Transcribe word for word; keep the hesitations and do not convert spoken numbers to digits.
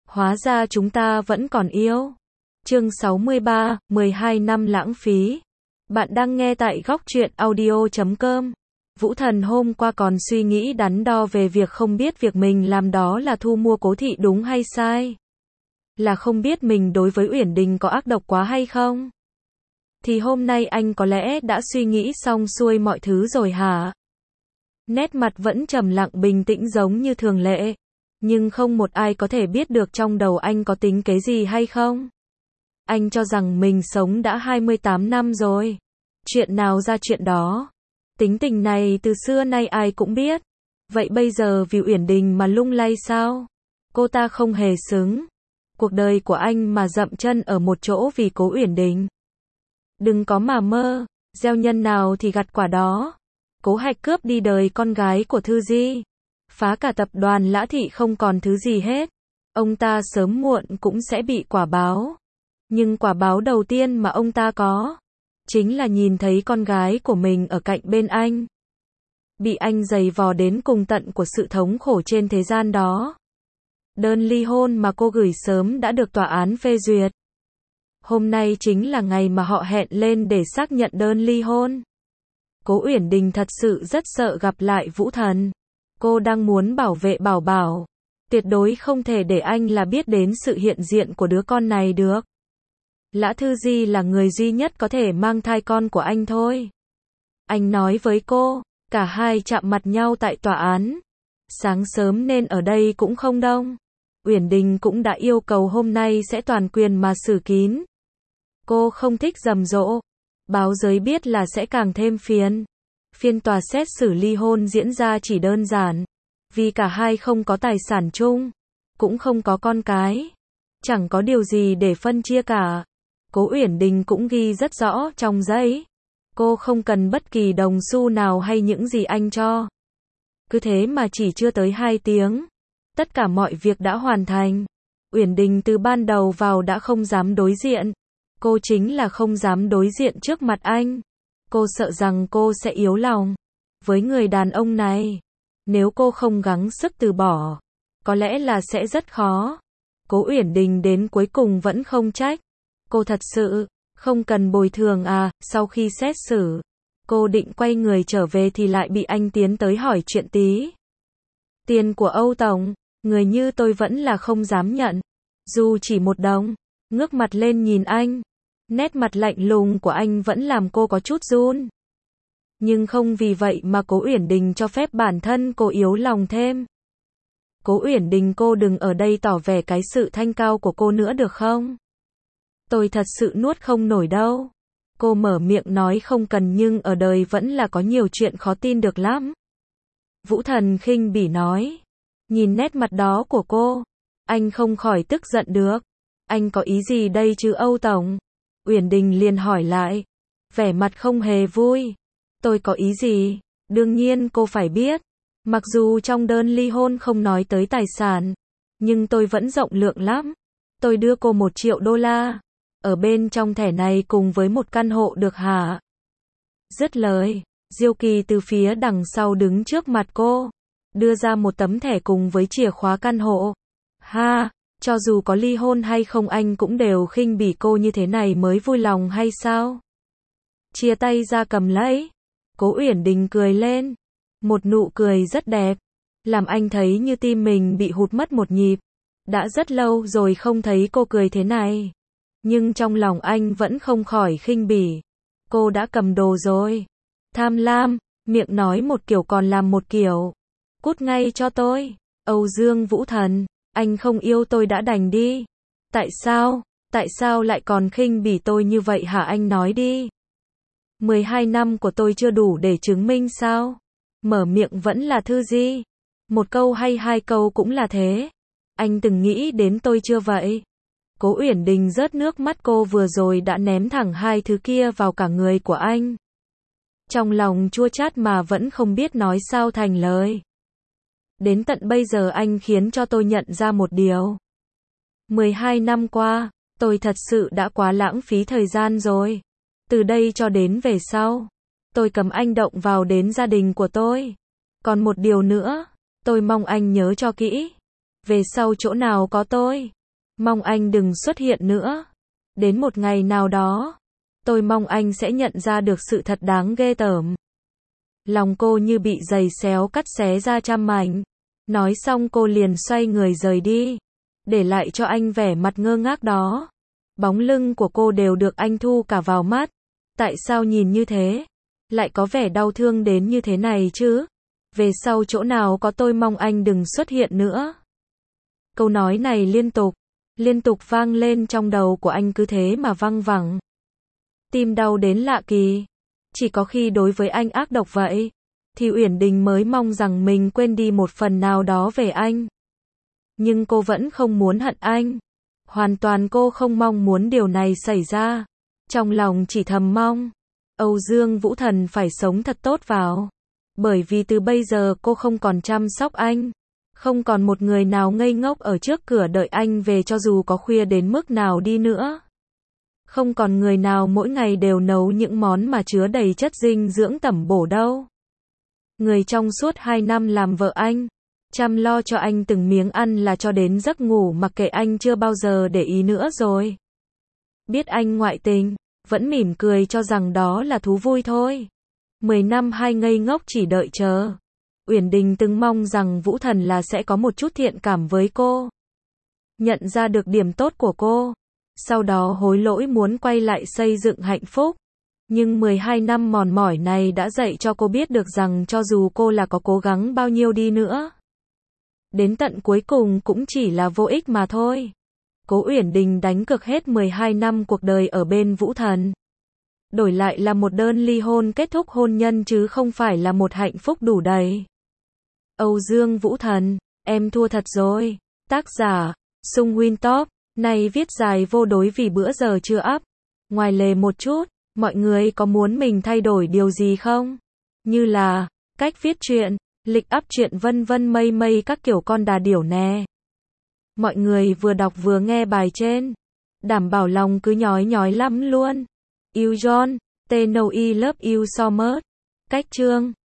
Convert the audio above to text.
Hóa ra chúng ta vẫn còn yêu. Chương sáu mươi ba, mười hai năm lãng phí. Bạn đang nghe tại góc truyện audio chấm com. Vũ Thần hôm qua còn suy nghĩ đắn đo về việc không biết việc mình làm đó là thu mua Cố Thị đúng hay sai. Là không biết mình đối với Uyển Đình có ác độc quá hay không. Thì hôm nay anh có lẽ đã suy nghĩ xong xuôi mọi thứ rồi hả? Nét mặt vẫn trầm lặng bình tĩnh giống như thường lệ. Nhưng không một ai có thể biết được trong đầu anh có tính kế gì hay không. Anh cho rằng mình sống đã hai mươi tám năm rồi. Chuyện nào ra chuyện đó. Tính tình này từ xưa nay ai cũng biết. Vậy bây giờ vì Uyển Đình mà lung lay sao? Cô ta không hề xứng. Cuộc đời của anh mà dậm chân ở một chỗ vì Cố Uyển Đình. Đừng có mà mơ, gieo nhân nào thì gặt quả đó. Cố Hạch cướp đi đời con gái của Thư Di. Phá cả tập đoàn Lã Thị không còn thứ gì hết. Ông ta sớm muộn cũng sẽ bị quả báo. Nhưng quả báo đầu tiên mà ông ta có, chính là nhìn thấy con gái của mình ở cạnh bên anh. Bị anh giày vò đến cùng tận của sự thống khổ trên thế gian đó. Đơn ly hôn mà cô gửi sớm đã được tòa án phê duyệt. Hôm nay chính là ngày mà họ hẹn lên để xác nhận đơn ly hôn. Cố Uyển Đình thật sự rất sợ gặp lại Vũ Thần. Cô đang muốn bảo vệ Bảo Bảo. Tuyệt đối không thể để anh là biết đến sự hiện diện của đứa con này được. Lã Thư Di là người duy nhất có thể mang thai con của anh thôi. Anh nói với cô, cả hai chạm mặt nhau tại tòa án. Sáng sớm nên ở đây cũng không đông. Uyển Đình cũng đã yêu cầu hôm nay sẽ toàn quyền mà xử kín. Cô không thích rầm rộ. Báo giới biết là sẽ càng thêm phiền. Phiên tòa xét xử ly hôn diễn ra chỉ đơn giản. Vì cả hai không có tài sản chung. Cũng không có con cái. Chẳng có điều gì để phân chia cả. Cố Uyển Đình cũng ghi rất rõ trong giấy. Cô không cần bất kỳ đồng xu nào hay những gì anh cho. Cứ thế mà chỉ chưa tới hai tiếng. Tất cả mọi việc đã hoàn thành. Uyển Đình từ ban đầu vào đã không dám đối diện. Cô chính là không dám đối diện trước mặt anh. Cô sợ rằng cô sẽ yếu lòng. Với người đàn ông này, nếu cô không gắng sức từ bỏ, có lẽ là sẽ rất khó. Cố Uyển Đình đến cuối cùng vẫn không trách. Cô thật sự không cần bồi thường à? Sau khi xét xử, cô định quay người trở về thì lại bị anh tiến tới hỏi chuyện tí. Tiền của Âu Tổng, người như tôi vẫn là không dám nhận. Dù chỉ một đồng. Ngước mặt lên nhìn anh. Nét mặt lạnh lùng của anh vẫn làm cô có chút run. Nhưng không vì vậy mà Cố Uyển Đình cho phép bản thân cô yếu lòng thêm. Cố Uyển Đình, cô đừng ở đây tỏ vẻ cái sự thanh cao của cô nữa được không? Tôi thật sự nuốt không nổi đâu. Cô mở miệng nói không cần nhưng ở đời vẫn là có nhiều chuyện khó tin được lắm. Vũ Thần khinh bỉ nói. Nhìn nét mặt đó của cô, anh không khỏi tức giận được. Anh có ý gì đây chứ Âu Tổng? Uyển Đình liền hỏi lại. Vẻ mặt không hề vui. Tôi có ý gì? Đương nhiên cô phải biết. Mặc dù trong đơn ly hôn không nói tới tài sản, nhưng tôi vẫn rộng lượng lắm. Tôi đưa cô một triệu đô la. Ở bên trong thẻ này cùng với một căn hộ được hả? Dứt lời, Diêu Kỳ từ phía đằng sau đứng trước mặt cô. Đưa ra một tấm thẻ cùng với chìa khóa căn hộ. Ha, cho dù có ly hôn hay không anh cũng đều khinh bỉ cô như thế này mới vui lòng hay sao? Chia tay ra cầm lấy. Cố Uyển Đình cười lên. Một nụ cười rất đẹp. Làm anh thấy như tim mình bị hụt mất một nhịp. Đã rất lâu rồi không thấy cô cười thế này. Nhưng trong lòng anh vẫn không khỏi khinh bỉ. Cô đã cầm đồ rồi. Tham lam, miệng nói một kiểu còn làm một kiểu. Cút ngay cho tôi. Âu Dương Vũ Thần, anh không yêu tôi đã đành đi. Tại sao? Tại sao lại còn khinh bỉ tôi như vậy hả anh nói đi. mười hai năm của tôi chưa đủ để chứng minh sao? Mở miệng vẫn là Thư Di. Một câu hay hai câu cũng là thế. Anh từng nghĩ đến tôi chưa vậy? Cố Uyển Đình rớt nước mắt, cô vừa rồi đã ném thẳng hai thứ kia vào cả người của anh. Trong lòng chua chát mà vẫn không biết nói sao thành lời. Đến tận bây giờ anh khiến cho tôi nhận ra một điều. mười hai năm qua, tôi thật sự đã quá lãng phí thời gian rồi. Từ đây cho đến về sau, tôi cấm anh động vào đến gia đình của tôi. Còn một điều nữa, tôi mong anh nhớ cho kỹ. Về sau chỗ nào có tôi, Mong anh đừng xuất hiện nữa. Đến một ngày nào đó, tôi mong anh sẽ nhận ra được sự thật đáng ghê tởm. Lòng cô như bị giày xéo cắt xé ra trăm mảnh. Nói xong cô liền xoay người rời đi, để lại cho anh vẻ mặt ngơ ngác đó. Bóng lưng của cô đều được anh thu cả vào mắt. Tại sao nhìn như thế, lại có vẻ đau thương đến như thế này chứ? Về sau chỗ nào có tôi mong anh đừng xuất hiện nữa. Câu nói này liên tục, liên tục vang lên trong đầu của anh, cứ thế mà văng vẳng. Tim đau đến lạ kỳ. Chỉ có khi đối với anh ác độc vậy, thì Uyển Đình mới mong rằng mình quên đi một phần nào đó về anh. Nhưng cô vẫn không muốn hận anh. Hoàn toàn cô không mong muốn điều này xảy ra. Trong lòng chỉ thầm mong Âu Dương Vũ Thần phải sống thật tốt vào. Bởi vì từ bây giờ cô không còn chăm sóc anh. Không còn một người nào ngây ngốc ở trước cửa đợi anh về cho dù có khuya đến mức nào đi nữa. Không còn người nào mỗi ngày đều nấu những món mà chứa đầy chất dinh dưỡng tẩm bổ đâu. Người trong suốt hai năm làm vợ anh, chăm lo cho anh từng miếng ăn là cho đến giấc ngủ mặc kệ anh chưa bao giờ để ý nữa rồi. Biết anh ngoại tình, vẫn mỉm cười cho rằng đó là thú vui thôi. Mười năm hai ngây ngốc chỉ đợi chờ. Uyển Đình từng mong rằng Vũ Thần là sẽ có một chút thiện cảm với cô. Nhận ra được điểm tốt của cô. Sau đó hối lỗi muốn quay lại xây dựng hạnh phúc. Nhưng mười hai năm mòn mỏi này đã dạy cho cô biết được rằng cho dù cô là có cố gắng bao nhiêu đi nữa, đến tận cuối cùng cũng chỉ là vô ích mà thôi. Cố Uyển Đình đánh cược hết mười hai năm cuộc đời ở bên Vũ Thần. Đổi lại là một đơn ly hôn kết thúc hôn nhân chứ không phải là một hạnh phúc đủ đầy. Âu Dương Vũ Thần, em thua thật rồi. Tác giả, Sung Wintop, này viết dài vô đối vì bữa giờ chưa up. Ngoài lề một chút, mọi người có muốn mình thay đổi điều gì không? Như là, cách viết truyện, lịch up truyện vân vân mây mây các kiểu con đà điểu nè. Mọi người vừa đọc vừa nghe bài trên. Đảm bảo lòng cứ nhói nhói lắm luôn. Yêu John, T No I love you so much. Cách chương